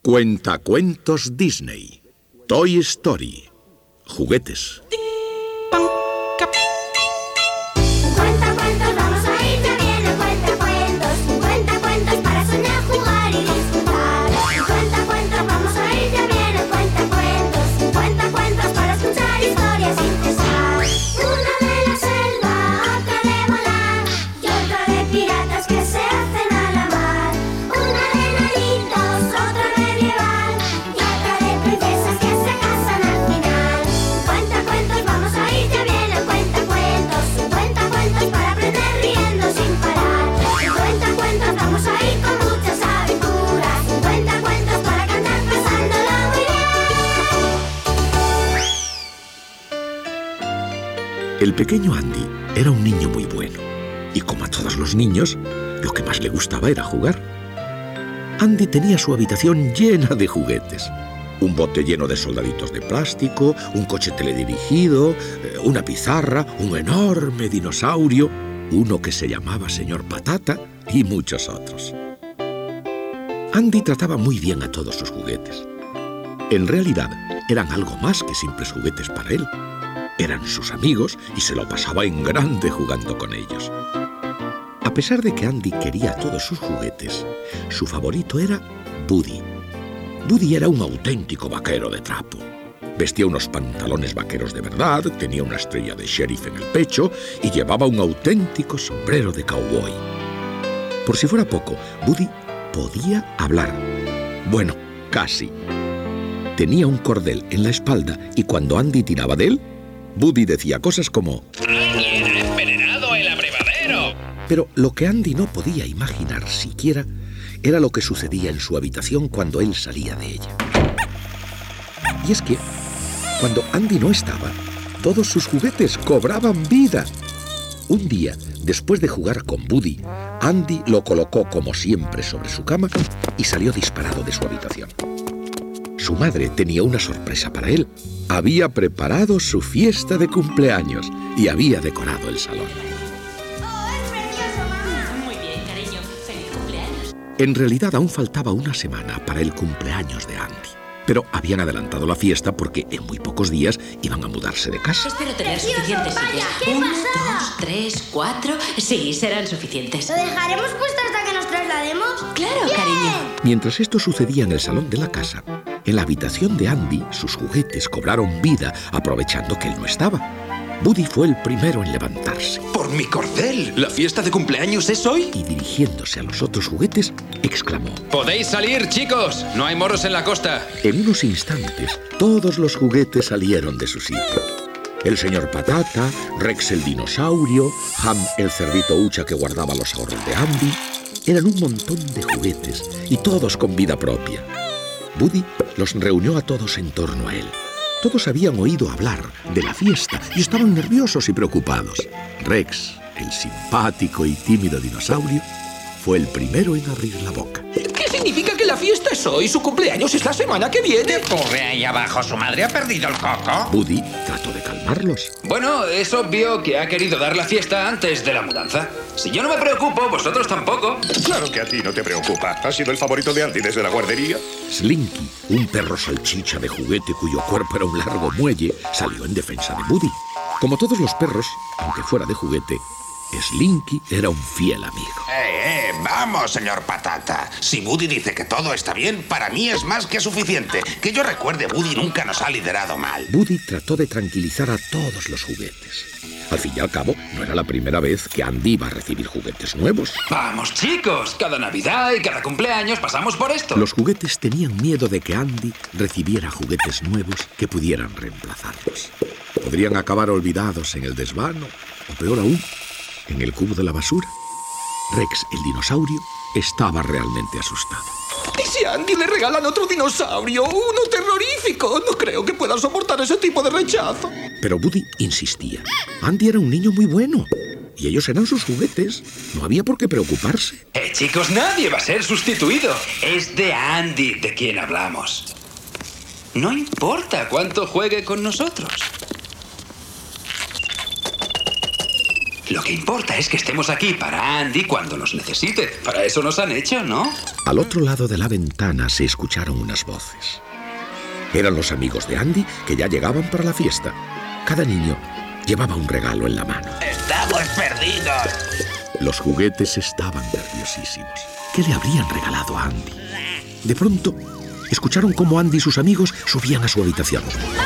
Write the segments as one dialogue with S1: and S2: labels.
S1: Cuentacuentos Disney. Toy Story. Juguetes.
S2: Cuentacuentos, vamos a ir, ya viene cuentacuentos. Cuentacuentos para soñar, jugar y disfrutar. Cuentacuentos, vamos a ir, ya viene cuentacuentos. Cuentacuentos para escuchar historias sin cesar. Una de la selva, otra de volar y otra de piratas que se hacen a la mar. Una de nanitos, otra medieval y otra de princesas que se casan al final. Cuentacuentos, vamos a ir, ya viene cuentacuentos. Cuentacuentos para aprender riendo sin parar. Cuentacuentos, vamos a ir con muchas aventuras. Cuentacuentos para cantar pasándolo muy bien.
S1: El pequeño Andy era un niño muy bueno, y como a todos los niños, lo que más le gustaba era jugar. Andy tenía su habitación llena de juguetes. Un bote lleno de soldaditos de plástico, un coche teledirigido, una pizarra, un enorme dinosaurio, uno que se llamaba Señor Patata y muchos otros. Andy trataba muy bien a todos sus juguetes. En realidad, eran algo más que simples juguetes para él. Eran sus amigos y se lo pasaba en grande jugando con ellos. A pesar de que Andy quería todos sus juguetes, su favorito era Woody. Woody era un auténtico vaquero de trapo. Vestía unos pantalones vaqueros de verdad, tenía una estrella de sheriff en el pecho y llevaba un auténtico sombrero de cowboy. Por si fuera poco, Woody podía hablar. Bueno, casi. Tenía un cordel en la espalda y cuando Andy tiraba de él, Woody decía cosas como
S3: ¡Alguien ha envenenado el abrevadero!
S1: Pero lo que Andy no podía imaginar siquiera era lo que sucedía en su habitación cuando él salía de ella. Y es que, cuando Andy no estaba, todos sus juguetes cobraban vida. Un día, después de jugar con Woody, Andy lo colocó como siempre sobre su cama y salió disparado de su habitación. Su madre tenía una sorpresa para él. Había preparado su fiesta de cumpleaños y había decorado el salón.
S2: ¡Oh, es precioso, mamá!
S4: Muy bien, cariño. ¡Feliz cumpleaños!
S1: En realidad aún faltaba una semana para el cumpleaños de Andy. Pero habían adelantado la fiesta porque en muy pocos días iban a mudarse de casa.
S4: Espero tener
S2: ¡Precioso!
S4: suficientes
S2: ¡Vaya!
S4: sillas.
S2: ¡Qué
S4: 1,
S2: pasada!
S4: 2, 3, 4... Sí, serán suficientes.
S2: ¿Lo dejaremos puesto hasta que nos traslademos?
S4: Claro,
S2: ¡Bien!
S4: cariño.
S1: Mientras esto sucedía en el salón de la casa, en la habitación de Andy, sus juguetes cobraron vida aprovechando que él no estaba. Woody fue el primero en levantarse
S3: ¡Por mi cordel! ¿La fiesta de cumpleaños es hoy?
S1: y dirigiéndose a los otros juguetes, exclamó.
S3: ¡Podéis salir, chicos! No hay moros en la costa.
S1: En unos instantes, todos los juguetes salieron de su sitio. El señor Patata, Rex el dinosaurio, Ham el cerdito hucha que guardaba los ahorros de Andy. Eran un montón de juguetes y todos con vida propia. Woody los reunió a todos en torno a él. Todos habían oído hablar de la fiesta y estaban nerviosos y preocupados. Rex, el simpático y tímido dinosaurio, fue el primero en abrir la boca.
S5: ¿Qué significa que la fiesta es hoy? ¿Su cumpleaños es la semana que viene?
S6: Ocurre ahí abajo, su madre ha perdido el coco.
S1: Woody trató de calmarlos.
S3: Bueno, es obvio que ha querido dar la fiesta antes de la mudanza. Si yo no me preocupo, vosotros tampoco.
S7: Claro que a ti no te preocupa. ¿Has sido el favorito de Andy desde la guardería?
S1: Slinky, un perro salchicha de juguete cuyo cuerpo era un largo muelle, salió en defensa de Woody. Como todos los perros, aunque fuera de juguete, Slinky era un fiel amigo.
S6: Vamos, señor Patata. Si Woody dice que todo está bien, para mí es más que suficiente. Que yo recuerde, Woody nunca nos ha liderado mal.
S1: Woody trató de tranquilizar a todos los juguetes. Al fin y al cabo, no era la primera vez que Andy iba a recibir juguetes nuevos.
S3: Vamos, chicos. Cada Navidad y cada cumpleaños pasamos por esto.
S1: Los juguetes tenían miedo de que Andy recibiera juguetes nuevos que pudieran reemplazarlos. Podrían acabar olvidados en el desván o, peor aún, en el cubo de la basura. Rex, el dinosaurio, estaba realmente asustado.
S5: ¿Y si a Andy le regalan otro dinosaurio? ¡Uno terrorífico! No creo que pueda soportar ese tipo de rechazo.
S1: Pero Woody insistía. Andy era un niño muy bueno y ellos eran sus juguetes. No había por qué preocuparse.
S3: Chicos, nadie va a ser sustituido. Es de Andy de quien hablamos. No importa cuánto juegue con nosotros. Lo que importa es que estemos aquí para Andy cuando nos necesite. Para eso nos han hecho, ¿no?
S1: Al otro lado de la ventana se escucharon unas voces. Eran los amigos de Andy que ya llegaban para la fiesta. Cada niño llevaba un regalo en la mano.
S6: ¡Estamos perdidos!
S1: Los juguetes estaban nerviosísimos. ¿Qué le habrían regalado a Andy? De pronto, escucharon cómo Andy y sus amigos subían a su habitación.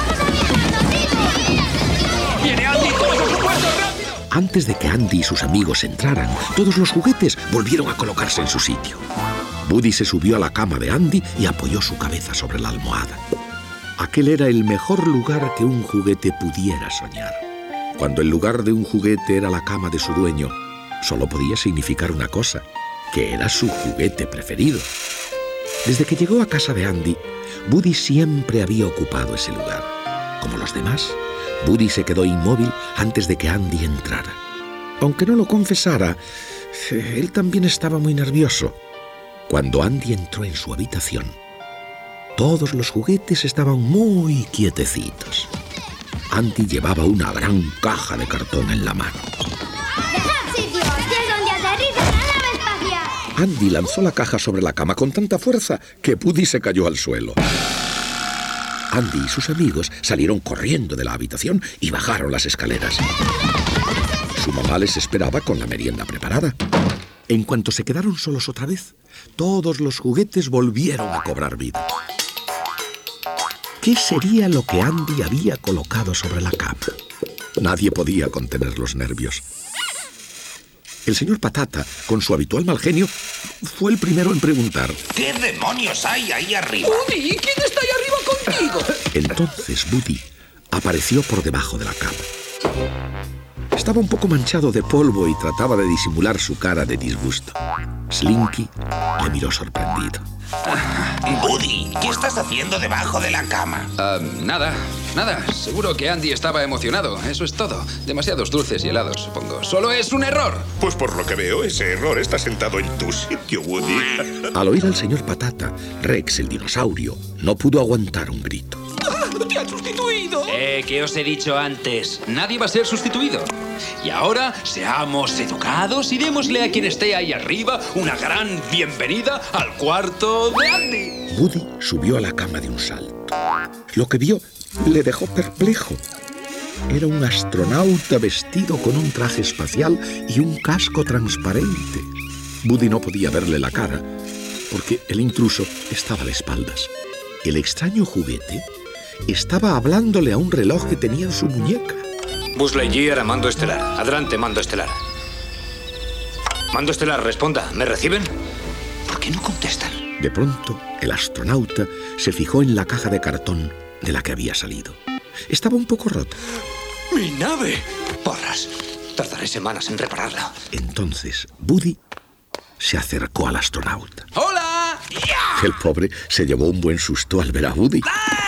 S3: ¡Viene Andy! ¡Todos a su puesto, rápido!
S1: Antes de que Andy y sus amigos entraran, todos los juguetes volvieron a colocarse en su sitio. Woody se subió a la cama de Andy y apoyó su cabeza sobre la almohada. Aquel era el mejor lugar que un juguete pudiera soñar. Cuando el lugar de un juguete era la cama de su dueño, solo podía significar una cosa, que era su juguete preferido. Desde que llegó a casa de Andy, Woody siempre había ocupado ese lugar. Como los demás, Woody se quedó inmóvil antes de que Andy entrara. Aunque no lo confesara, él también estaba muy nervioso. Cuando Andy entró en su habitación, todos los juguetes estaban muy quietecitos. Andy llevaba una gran caja de cartón en la mano.
S2: ¡Dejad sitio! ¡Aquí es donde aterriza la nave espacial!
S1: Andy lanzó la caja sobre la cama con tanta fuerza que Woody se cayó al suelo. Andy y sus amigos salieron corriendo de la habitación y bajaron las escaleras. Su mamá les esperaba con la merienda preparada. En cuanto se quedaron solos otra vez, todos los juguetes volvieron a cobrar vida. ¿Qué sería lo que Andy había colocado sobre la cama? Nadie podía contener los nervios. El señor Patata, con su habitual mal genio, fue el primero en preguntar.
S6: ¿Qué demonios hay ahí arriba?
S5: Woody, ¿quién está ahí arriba contigo?
S1: Entonces Woody apareció por debajo de la cama. Estaba un poco manchado de polvo y trataba de disimular su cara de disgusto. Slinky le miró sorprendido.
S6: Woody, ¿qué estás haciendo debajo de la cama?
S3: Nada. Seguro que Andy estaba emocionado. Eso es todo. Demasiados dulces y helados, supongo. Solo es un error.
S7: Pues por lo que veo, ese error está sentado en tu sitio, Woody.
S1: Al oír al señor Patata, Rex, el dinosaurio, no pudo aguantar un grito.
S5: ¡Te han sustituido!
S3: ¿Qué os he dicho antes? Nadie va a ser sustituido. Y ahora, seamos educados y démosle a quien esté ahí arriba una gran bienvenida al cuarto de Andy.
S1: Woody subió a la cama de un salto. Lo que vio le dejó perplejo. Era un astronauta vestido con un traje espacial y un casco transparente. Woody no podía verle la cara porque el intruso estaba de espaldas. El extraño juguete estaba hablándole a un reloj que tenía en su muñeca.
S8: Buzz Lightyear a Mando Estelar. Adelante, Mando Estelar. Mando Estelar, responda. ¿Me reciben?
S3: ¿Por qué no contestan?
S1: De pronto, el astronauta se fijó en la caja de cartón de la que había salido. Estaba un poco rota.
S8: ¡Mi nave! Porras. Tardaré semanas en repararla.
S1: Entonces, Woody se acercó al astronauta.
S3: ¡Hola!
S1: El pobre se llevó un buen susto al ver a Woody.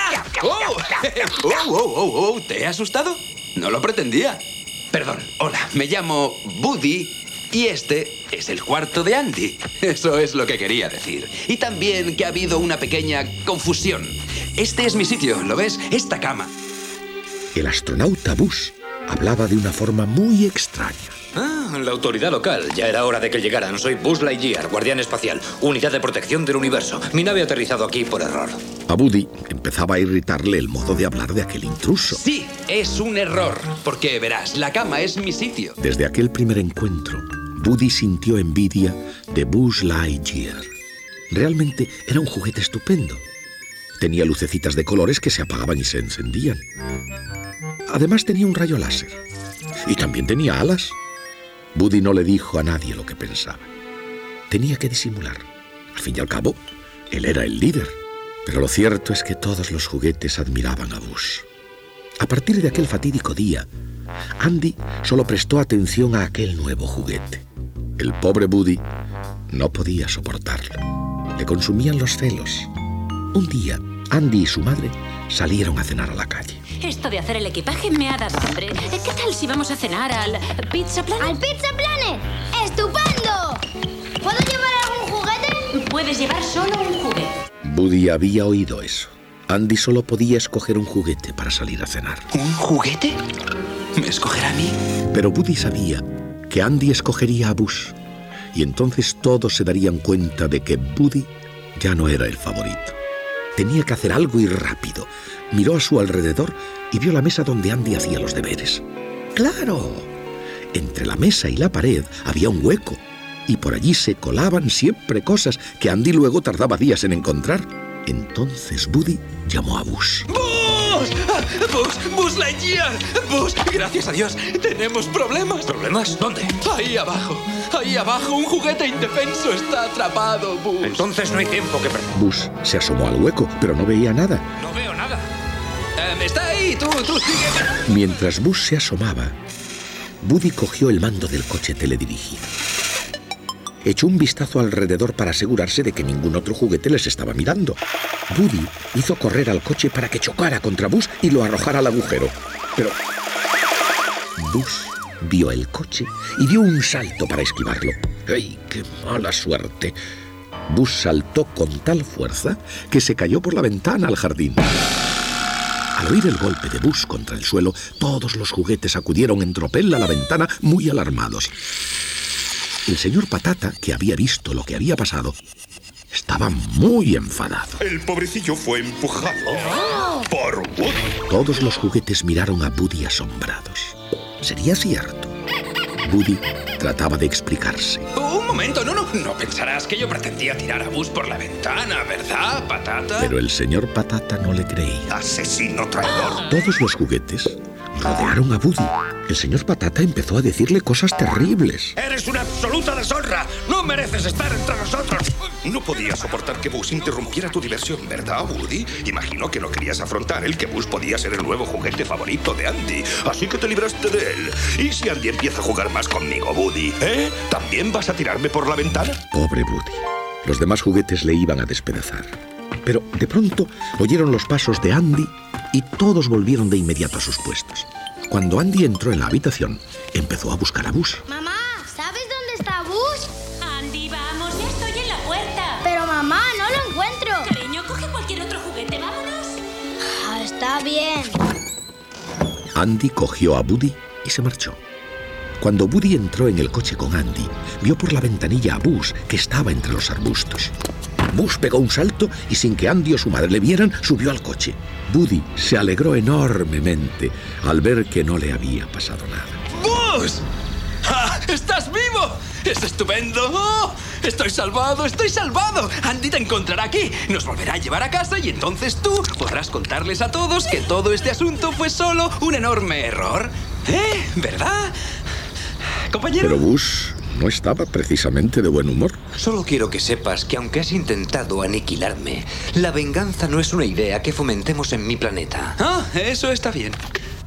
S3: ¿Te he asustado? No lo pretendía. Perdón, hola, me llamo Woody y este es el cuarto de Andy. Eso es lo que quería decir. Y también que ha habido una pequeña confusión. Este es mi sitio, ¿lo ves? Esta cama.
S1: El astronauta Buzz hablaba de una forma muy extraña.
S8: Ah, la autoridad local. Ya era hora de que llegaran. Soy Buzz Lightyear, guardián espacial, unidad de protección del universo. Mi nave ha aterrizado aquí por error.
S1: A Woody empezaba a irritarle el modo de hablar de aquel intruso.
S3: Sí, es un error. Porque verás, la cama es mi sitio.
S1: Desde aquel primer encuentro, Woody sintió envidia de Buzz Lightyear. Realmente era un juguete estupendo. Tenía lucecitas de colores que se apagaban y se encendían. Además tenía un rayo láser. Y también tenía alas. Woody no le dijo a nadie lo que pensaba. Tenía que disimular. Al fin y al cabo, él era el líder. Pero lo cierto es que todos los juguetes admiraban a Buzz. A partir de aquel fatídico día, Andy solo prestó atención a aquel nuevo juguete. El pobre Woody no podía soportarlo. Le consumían los celos. Un día, Andy y su madre salieron a cenar a la calle.
S4: Esto de hacer el equipaje me ha dado hambre. ¿Qué tal si vamos a cenar al Pizza Planet?
S2: ¡Al Pizza Planet! ¡Estupendo! ¿Puedo llevar algún juguete?
S4: Puedes llevar solo un juguete.
S1: Woody había oído eso. Andy solo podía escoger un juguete para salir a cenar.
S3: ¿Un juguete? ¿Me escogerá a mí?
S1: Pero Woody sabía que Andy escogería a Buzz, y entonces todos se darían cuenta de que Woody ya no era el favorito. Tenía que hacer algo y rápido. Miró a su alrededor y vio la mesa donde Andy hacía los deberes. ¡Claro! Entre la mesa y la pared había un hueco, y por allí se colaban siempre cosas que Andy luego tardaba días en encontrar. Entonces Woody llamó a Buzz.
S3: ¡Buzz! ¡Buzz Lightyear! ¡Buzz! Gracias a Dios, tenemos problemas.
S8: ¿Problemas? ¿Dónde?
S3: Ahí abajo, un juguete indefenso está atrapado, Buzz.
S8: Entonces no hay tiempo que perder.
S1: Buzz se asomó al hueco, pero no veía nada.
S8: No veo nada.
S3: Está ahí, tú sigue.
S1: Mientras Buzz se asomaba, Woody cogió el mando del coche teledirigido. Echó un vistazo alrededor para asegurarse de que ningún otro juguete les estaba mirando. Woody hizo correr al coche para que chocara contra Buzz y lo arrojara al agujero. Pero Buzz vio el coche y dio un salto para esquivarlo. ¡Ay, qué mala suerte! Buzz saltó con tal fuerza que se cayó por la ventana al jardín. Al oír el golpe de Buzz contra el suelo, todos los juguetes acudieron en tropel a la ventana muy alarmados. El señor Patata, que había visto lo que había pasado, estaba muy enfadado.
S7: El pobrecillo fue empujado por Woody.
S1: Todos los juguetes miraron a Woody asombrados. ¿Sería cierto? Woody trataba de explicarse.
S3: Un momento, no pensarás que yo pretendía tirar a Buzz por la ventana, ¿verdad, Patata?
S1: Pero el señor Patata no le creía.
S7: Asesino traidor.
S1: Todos los juguetes rodearon a Woody. El señor Patata empezó a decirle cosas terribles.
S8: ¡Eres una absoluta deshonra! ¡No mereces estar entre nosotros!
S7: No podías soportar que Buzz interrumpiera tu diversión, ¿verdad, Woody? Imagino que no querías afrontar el que Buzz podía ser el nuevo juguete favorito de Andy, así que te libraste de él. ¿Y si Andy empieza a jugar más conmigo, Woody? ¿También vas a tirarme por la ventana?
S1: Pobre Woody. Los demás juguetes le iban a despedazar. Pero de pronto oyeron los pasos de Andy y todos volvieron de inmediato a sus puestos. Cuando Andy entró en la habitación, empezó a buscar a Buzz.
S2: Mamá, ¿sabes dónde está Buzz?
S4: Andy, vamos, ya estoy en la puerta.
S2: Pero mamá, no lo encuentro.
S4: Cariño, coge cualquier otro juguete, vámonos.
S2: Está bien.
S1: Andy cogió a Woody y se marchó. Cuando Woody entró en el coche con Andy, vio por la ventanilla a Buzz, que estaba entre los arbustos. Buzz pegó un salto y sin que Andy o su madre le vieran, subió al coche. Woody se alegró enormemente al ver que no le había pasado nada.
S3: ¡Buzz! ¡Ah, ¡estás vivo! ¡Es estupendo! ¡Oh! ¡Estoy salvado! ¡Estoy salvado! Andy te encontrará aquí, nos volverá a llevar a casa y entonces tú podrás contarles a todos que todo este asunto fue solo un enorme error. ¿Verdad, compañero?
S1: Pero Buzz no estaba precisamente de buen humor.
S8: Solo quiero que sepas que aunque has intentado aniquilarme, la venganza no es una idea que fomentemos en mi planeta.
S3: Ah, eso está bien.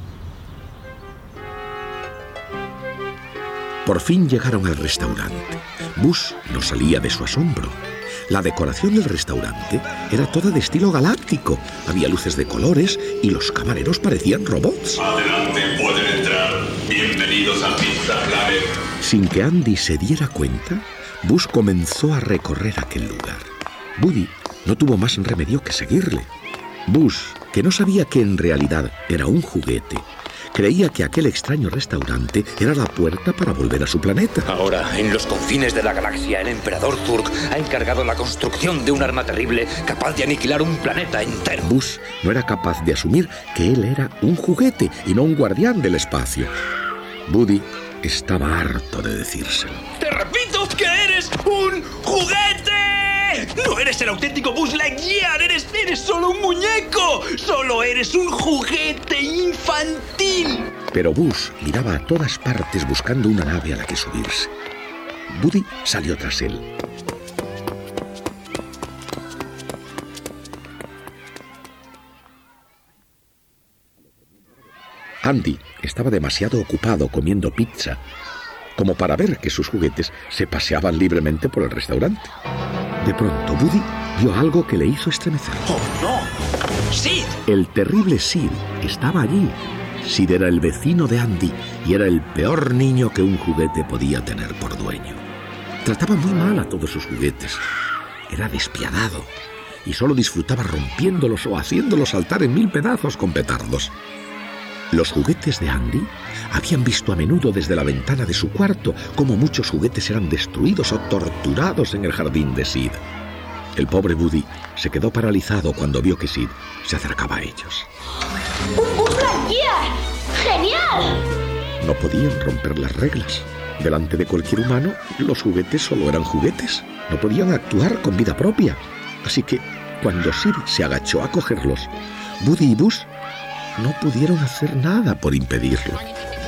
S1: Por fin llegaron al restaurante. Buzz no salía de su asombro. La decoración del restaurante era toda de estilo galáctico. Había luces de colores y los camareros parecían robots.
S9: Adelante, pueden entrar. Bienvenidos a Pizza Planet.
S1: Sin que Andy se diera cuenta, Buzz comenzó a recorrer aquel lugar. Woody no tuvo más remedio que seguirle. Buzz, que no sabía que en realidad era un juguete, creía que aquel extraño restaurante era la puerta para volver a su planeta.
S8: Ahora, en los confines de la galaxia, el emperador Zurg ha encargado la construcción de un arma terrible capaz de aniquilar un planeta entero.
S1: Buzz no era capaz de asumir que él era un juguete y no un guardián del espacio. Woody estaba harto de decírselo.
S3: ¡Te repito que eres un juguete! ¡No eres el auténtico Buzz Lightyear! ¡Eres solo un muñeco! ¡Solo eres un juguete infantil!
S1: Pero Buzz miraba a todas partes buscando una nave a la que subirse. Woody salió tras él. Andy estaba demasiado ocupado comiendo pizza como para ver que sus juguetes se paseaban libremente por el restaurante. De pronto, Woody vio algo que le hizo estremecer.
S3: ¡Oh, no! ¡Sid!
S1: El terrible Sid estaba allí. Sid era el vecino de Andy y era el peor niño que un juguete podía tener por dueño. Trataba muy mal a todos sus juguetes. Era despiadado y solo disfrutaba rompiéndolos o haciéndolos saltar en 1000 pedazos con petardos. Los juguetes de Andy habían visto a menudo desde la ventana de su cuarto cómo muchos juguetes eran destruidos o torturados en el jardín de Sid. El pobre Woody se quedó paralizado cuando vio que Sid se acercaba a ellos.
S2: ¡Un Buzz Lightyear! ¡Genial!
S1: No podían romper las reglas. Delante de cualquier humano, los juguetes solo eran juguetes. No podían actuar con vida propia. Así que, cuando Sid se agachó a cogerlos, Woody y Buzz no pudieron hacer nada por impedirlo.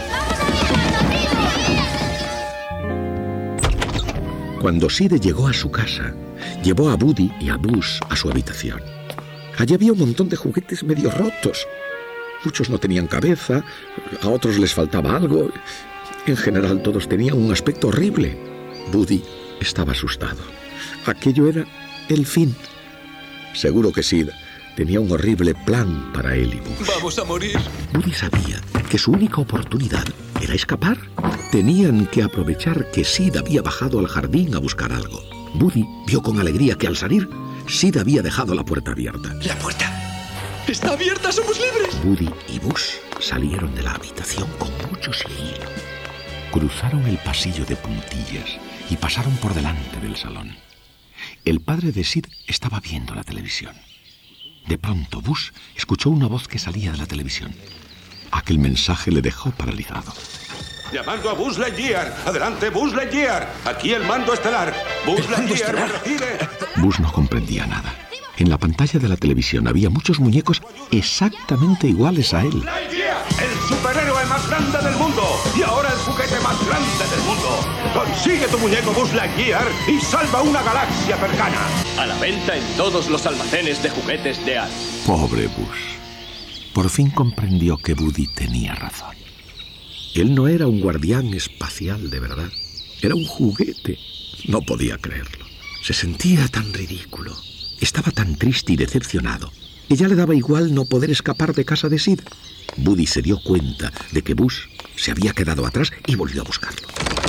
S1: Cuando Sid llegó a su casa, llevó a Woody y a Buzz a su habitación. Allí había un montón de juguetes medio rotos. Muchos no tenían cabeza, a otros les faltaba algo. En general, todos tenían un aspecto horrible. Woody estaba asustado. Aquello era el fin. Seguro que Sid tenía un horrible plan para él y Buzz.
S5: ¡Vamos a morir!
S1: Woody sabía que su única oportunidad era escapar. Tenían que aprovechar que Sid había bajado al jardín a buscar algo. Woody vio con alegría que al salir, Sid había dejado la puerta abierta.
S5: ¡La puerta está abierta! ¡Somos libres!
S1: Woody y Buzz salieron de la habitación con mucho sigilo. Cruzaron el pasillo de puntillas y pasaron por delante del salón. El padre de Sid estaba viendo la televisión. De pronto, Buzz escuchó una voz que salía de la televisión. Aquel mensaje le dejó paralizado.
S7: Llamando a Buzz Lightyear. Adelante, Buzz Lightyear. Aquí el mando estelar. Buzz Lightyear me recibe.
S1: Buzz no comprendía nada. En la pantalla de la televisión había muchos muñecos exactamente iguales a él.
S7: Lightyear, el superhéroe más grande del mundo. Y ahora el juguete más grande del mundo. Consigue tu muñeco Buzz Lightyear y salva una galaxia cercana.
S10: A la venta en todos los almacenes de juguetes de Andy.
S1: Pobre Buzz. Por fin comprendió que Woody tenía razón. Él no era un guardián espacial de verdad. Era un juguete. No podía creerlo. Se sentía tan ridículo. Estaba tan triste y decepcionado. Y ya le daba igual no poder escapar de casa de Sid. Woody se dio cuenta de que Buzz se había quedado atrás y volvió a buscarlo.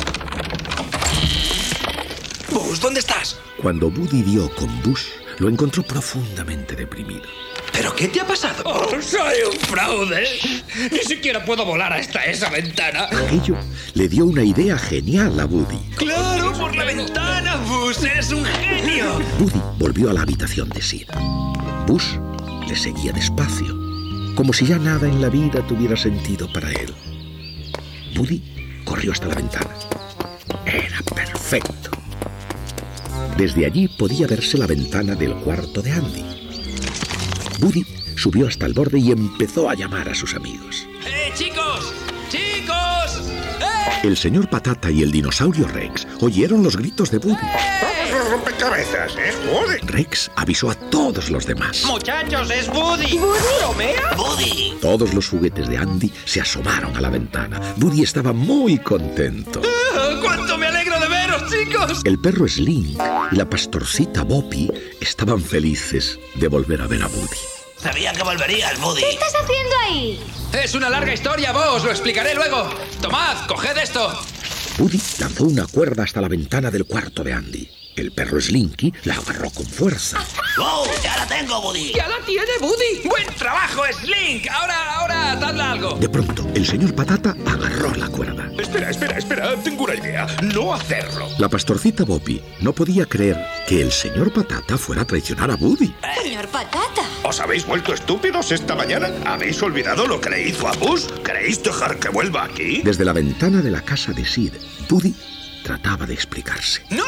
S5: Buzz, ¿dónde estás?
S1: Cuando Woody dio con Buzz, lo encontró profundamente deprimido.
S5: ¿Pero qué te ha pasado?
S10: ¡Oh, soy un fraude! Ni siquiera puedo volar hasta esa ventana.
S1: Aquello le dio una idea genial a Woody.
S5: ¡Claro, por la ventana, Buzz! ¡Eres un genio!
S1: Woody volvió a la habitación de Sid. Buzz le seguía despacio, como si ya nada en la vida tuviera sentido para él. Woody corrió hasta la ventana. Era perfecto. Desde allí podía verse la ventana del cuarto de Andy. Woody subió hasta el borde y empezó a llamar a sus amigos.
S5: ¡Chicos! ¡Chicos!
S1: El señor Patata y el dinosaurio Rex oyeron los gritos de Woody.
S7: ¡Vamos los rompecabezas, Woody!
S1: Rex avisó a todos los demás.
S10: ¡Muchachos, es Woody!
S2: ¿Woody?
S10: ¿Bromea?
S5: ¡Woody!
S1: Todos los juguetes de Andy se asomaron a la ventana. Woody estaba muy contento.
S5: ¡Cuánto me alegro de veros, chicos!
S1: El perro Slink y la pastorcita Boppy estaban felices de volver a ver a Woody.
S5: Sabía que volverías, Woody.
S2: ¿Qué estás haciendo ahí?
S3: Es una larga historia, vos, lo explicaré luego. Tomad, coged esto.
S1: Woody lanzó una cuerda hasta la ventana del cuarto de Andy. El perro Slinky la agarró con fuerza.
S5: ¡Oh, ya la tengo, Woody!
S3: ¡Ya la tiene, Woody! ¡Buen trabajo, Slink! Ahora, dadle algo.
S1: De pronto, el señor Patata agarró la cuerda.
S7: Espera, tengo una idea. No hacerlo.
S1: La pastorcita Boppy no podía creer que el señor Patata fuera a traicionar a Woody.
S4: Señor Patata.
S7: ¿Os habéis vuelto estúpidos esta mañana? ¿Habéis olvidado lo que le hizo a Buzz? ¿Queréis dejar que vuelva aquí?
S1: Desde la ventana de la casa de Sid, Woody trataba de explicarse.
S3: No.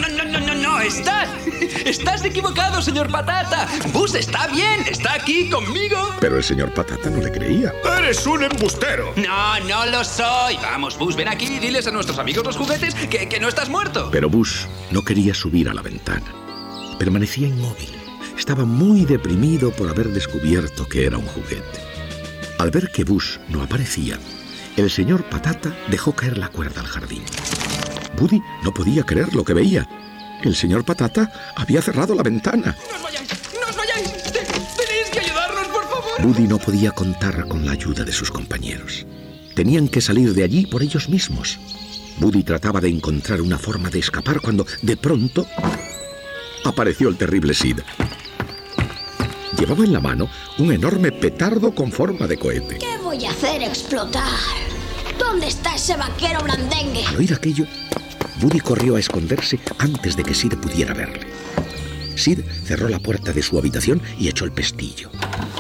S3: Estás equivocado, señor Patata. Buzz está bien, está aquí conmigo.
S1: Pero el señor Patata no le creía.
S7: ¡Eres un embustero!
S3: No lo soy. Vamos, Buzz, ven aquí y diles a nuestros amigos los juguetes que no estás muerto.
S1: Pero Buzz no quería subir a la ventana. Permanecía inmóvil. Estaba muy deprimido por haber descubierto que era un juguete. Al ver que Buzz no aparecía, el señor Patata dejó caer la cuerda al jardín. Woody no podía creer lo que veía. El señor Patata había cerrado la ventana.
S3: ¡No os vayáis! ¡Tenéis que ayudarnos, por favor!
S1: Woody no podía contar con la ayuda de sus compañeros. Tenían que salir de allí por ellos mismos. Woody trataba de encontrar una forma de escapar cuando, de pronto, apareció el terrible Sid. Llevaba en la mano un enorme petardo con forma de cohete.
S2: ¿Qué voy
S11: voy a hacer explotar. ¿Dónde está ese vaquero blandengue?
S1: Al oír aquello, Woody corrió a esconderse antes de que Sid pudiera verle. Sid cerró la puerta de su habitación y echó el pestillo.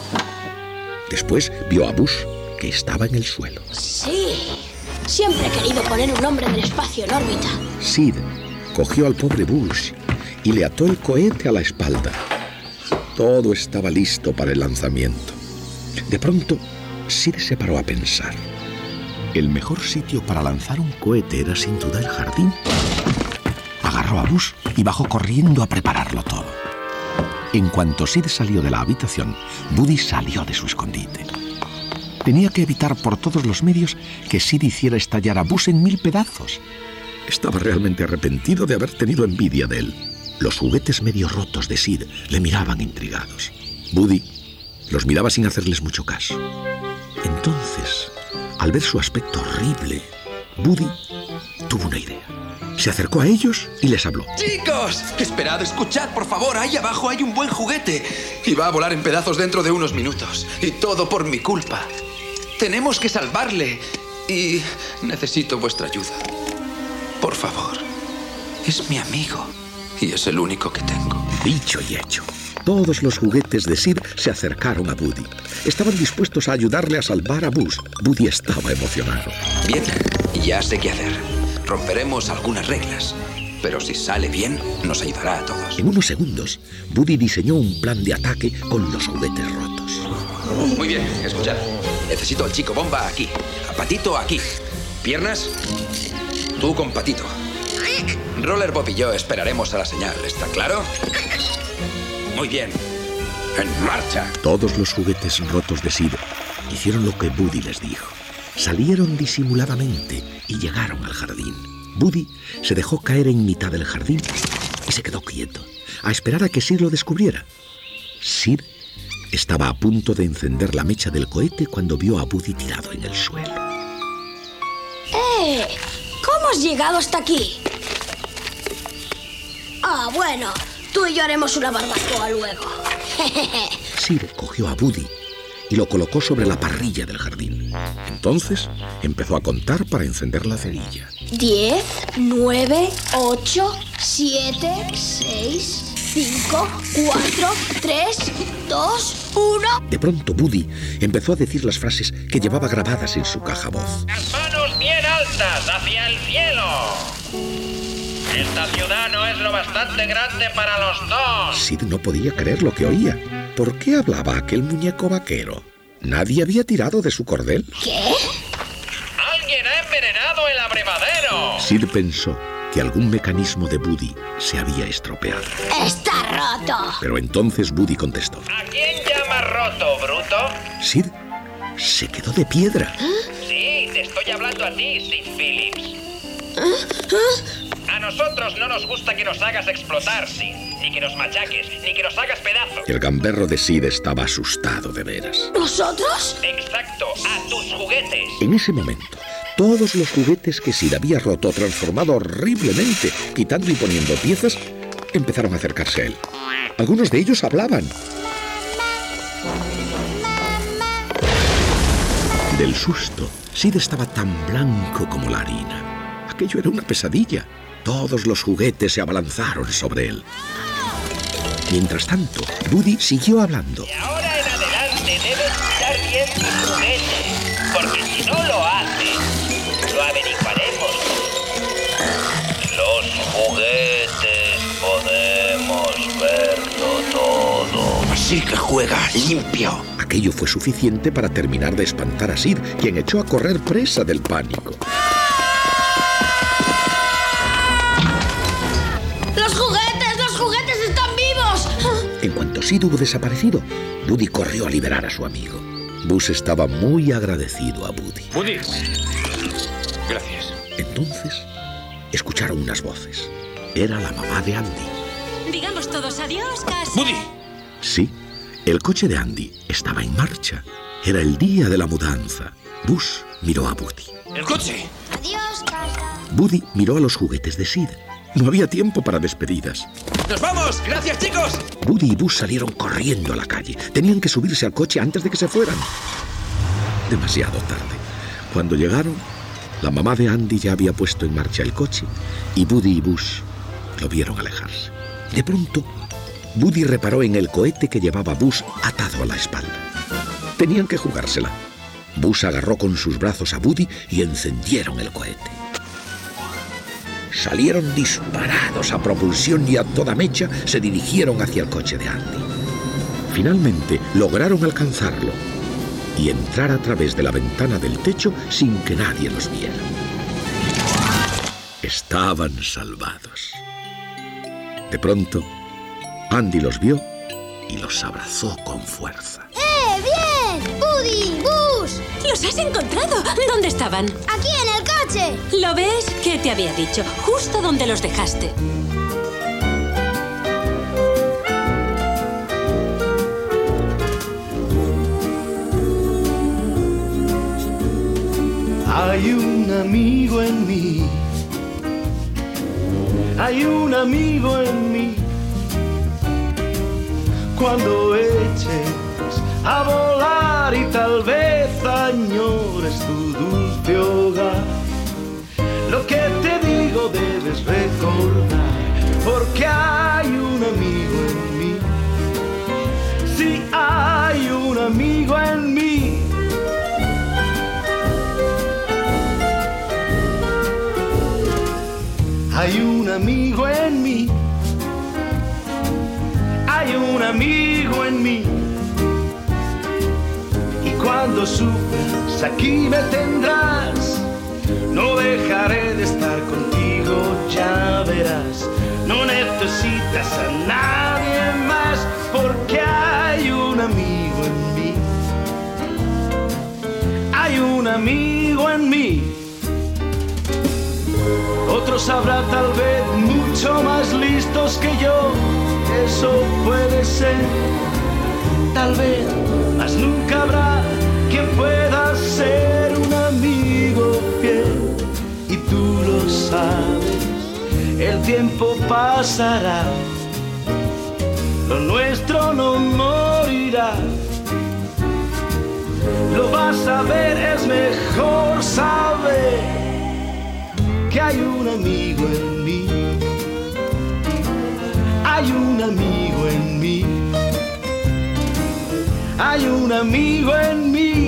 S1: Después vio a Buzz, que estaba en el suelo.
S11: Sí, siempre he querido poner un hombre del espacio en órbita.
S1: Sid cogió al pobre Buzz y le ató el cohete a la espalda. Todo estaba listo para el lanzamiento. De pronto, Sid se paró a pensar. El mejor sitio para lanzar un cohete era sin duda el jardín. Agarró a Buzz y bajó corriendo a prepararlo todo. En cuanto Sid salió de la habitación, Woody salió de su escondite. Tenía que evitar por todos los medios que Sid hiciera estallar a Buzz en 1000 pedazos. Estaba realmente arrepentido de haber tenido envidia de él. Los juguetes medio rotos de Sid le miraban intrigados. Woody los miraba sin hacerles mucho caso. Entonces, al ver su aspecto horrible, Woody tuvo una idea. Se acercó a ellos y les habló.
S3: ¡Chicos! Esperad, escuchad, por favor. Ahí abajo hay un buen juguete. Y va a volar en pedazos dentro de unos minutos. Y todo por mi culpa. Tenemos que salvarle. Y necesito vuestra ayuda. Por favor. Es mi amigo. Y es el único que tengo.
S1: Dicho y hecho. Todos los juguetes de Sid se acercaron a Woody. Estaban dispuestos a ayudarle a salvar a Buzz. Woody estaba emocionado.
S3: Bien, ya sé qué hacer. Romperemos algunas reglas, pero si sale bien, nos ayudará a todos.
S1: En unos segundos, Woody diseñó un plan de ataque con los juguetes rotos.
S3: Muy bien, escuchad. Necesito al chico bomba aquí, a Patito aquí. ¿Piernas? Tú con Patito. Roller Bob y yo esperaremos a la señal, ¿está claro? Muy bien. ¡En marcha!
S1: Todos los juguetes rotos de Sid hicieron lo que Woody les dijo. Salieron disimuladamente y llegaron al jardín. Woody se dejó caer en mitad del jardín y se quedó quieto, a esperar a que Sid lo descubriera. Sid estaba a punto de encender la mecha del cohete cuando vio a Woody tirado en el suelo.
S11: ¿Cómo has llegado hasta aquí? Ah, bueno, tú y yo haremos una barbacoa luego.
S1: Sid cogió a Woody y lo colocó sobre la parrilla del jardín. Entonces empezó a contar para encender la cerilla.
S11: 10, 9, 8, 7, 6, 5, 4, 3, 2, 1...
S1: De pronto Woody empezó a decir las frases que llevaba grabadas en su caja voz.
S12: Las manos bien altas hacia el cielo. Esta ciudad no es lo bastante grande para los dos.
S1: Sid no podía creer lo que oía. ¿Por qué hablaba aquel muñeco vaquero? ¿Nadie había tirado de su cordel?
S11: ¿Qué?
S12: ¡Alguien ha envenenado el abrevadero!
S1: Sid pensó que algún mecanismo de Woody se había estropeado.
S11: ¡Está roto!
S1: Pero entonces Woody contestó.
S12: ¿A quién llamas roto, bruto?
S1: Sid se quedó de piedra.
S12: Sí, te estoy hablando a ti, Sid Phillips. A nosotros no nos gusta que nos hagas explotar, Sid. Ni que nos machaques, ni que nos hagas pedazos.
S1: El gamberro de Sid estaba asustado de veras.
S11: ¿Nosotros?
S12: Exacto, a tus juguetes.
S1: En ese momento, todos los juguetes que Sid había roto, transformado horriblemente, quitando y poniendo piezas, empezaron a acercarse a él. Algunos de ellos hablaban. Del susto, Sid estaba tan blanco como la harina. Aquello era una pesadilla. Todos los juguetes se abalanzaron sobre él. Mientras tanto, Woody siguió hablando.
S12: Y ahora en adelante debes cuidar bien tus juguetes, porque si no lo haces, lo averiguaremos. Los juguetes podemos verlo todo.
S1: Así que juega limpio. Aquello fue suficiente para terminar de espantar a Sid, quien echó a correr presa del pánico.
S11: ¡Los juguetes están vivos!
S1: En cuanto Sid hubo desaparecido, Woody corrió a liberar a su amigo. Buzz estaba muy agradecido a Woody.
S8: Woody. Gracias.
S1: Entonces, escucharon unas voces. Era la mamá de Andy.
S4: Digamos todos adiós, casa.
S8: ¡Woody!
S1: Sí, el coche de Andy estaba en marcha. Era el día de la mudanza. Buzz miró a Woody.
S8: ¡El coche!
S11: Adiós, casa.
S1: Woody miró a los juguetes de Sid. No había tiempo para despedidas.
S3: ¡Nos vamos! ¡Gracias, chicos!
S1: Woody y Buzz salieron corriendo a la calle. Tenían que subirse al coche antes de que se fueran. demasiado tarde. Cuando llegaron, la mamá de Andy ya había puesto en marcha el coche y Woody y Buzz lo vieron alejarse. De pronto, Woody reparó en el cohete que llevaba Buzz atado a la espalda. Tenían que jugársela. Buzz agarró con sus brazos a Woody y encendieron el cohete. Salieron disparados a propulsión y a toda mecha se dirigieron hacia el coche de Andy. Finalmente lograron alcanzarlo y entrar a través de la ventana del techo sin que nadie los viera. Estaban salvados. De pronto, Andy los vio y los abrazó con fuerza.
S11: ¡Bien! ¡Woody! ¡Buzz!
S4: ¡Los has encontrado! ¿Dónde estaban?
S11: ¡Aquí en el coche!
S4: ¿Lo ves? ¿Qué te había dicho? Justo donde los dejaste.
S13: Hay un amigo en mí. Hay un amigo en mí. Cuando eches a volar y tal vez añores tu dulce hogar, lo que te digo debes recordar, porque hay un amigo en mí. Sí, hay un amigo en mí. Hay un amigo en mí. Hay un amigo en mí. Y cuando sufras, aquí me tendrás. No dejaré de estar contigo, ya verás. No necesitas a nadie más, porque hay un amigo en mí. Hay un amigo en mí. Otros habrá tal vez mucho más listos que yo, eso puede ser, tal vez, mas nunca habrá quien pueda ser un amigo fiel. Y tú lo sabes, el tiempo pasará, lo nuestro no morirá. Lo vas a ver, es mejor saber que hay un amigo en mí. Hay un amigo en mí. Hay un amigo en mí.